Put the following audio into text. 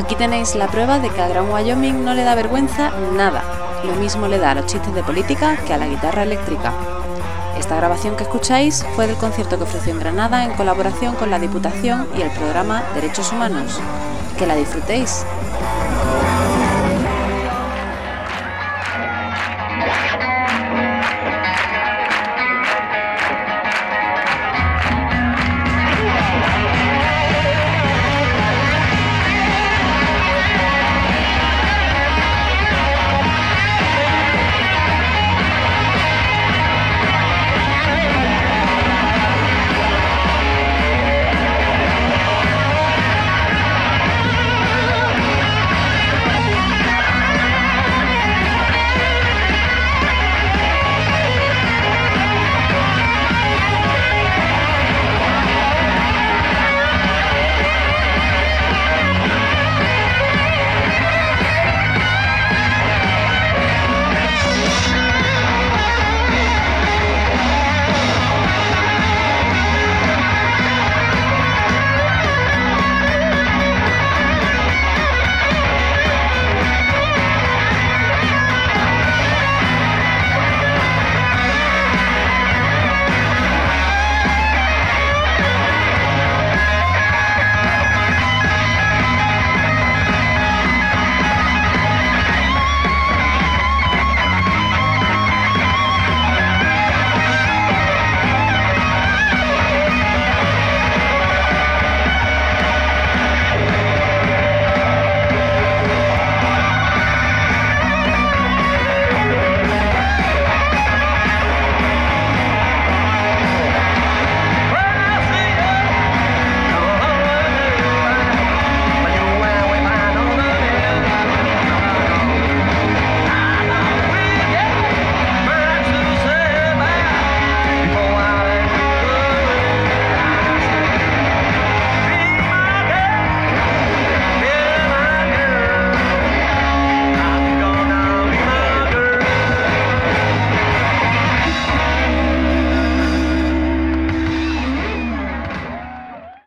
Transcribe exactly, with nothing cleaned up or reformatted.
Aquí tenéis la prueba de que al Gran Wyoming no le da vergüenza nada. Lo mismo le da a los chistes de política que a la guitarra eléctrica. Esta grabación que escucháis fue del concierto que ofreció en Granada en colaboración con la Diputación y el programa Derechos Humanos. Que la disfrutéis.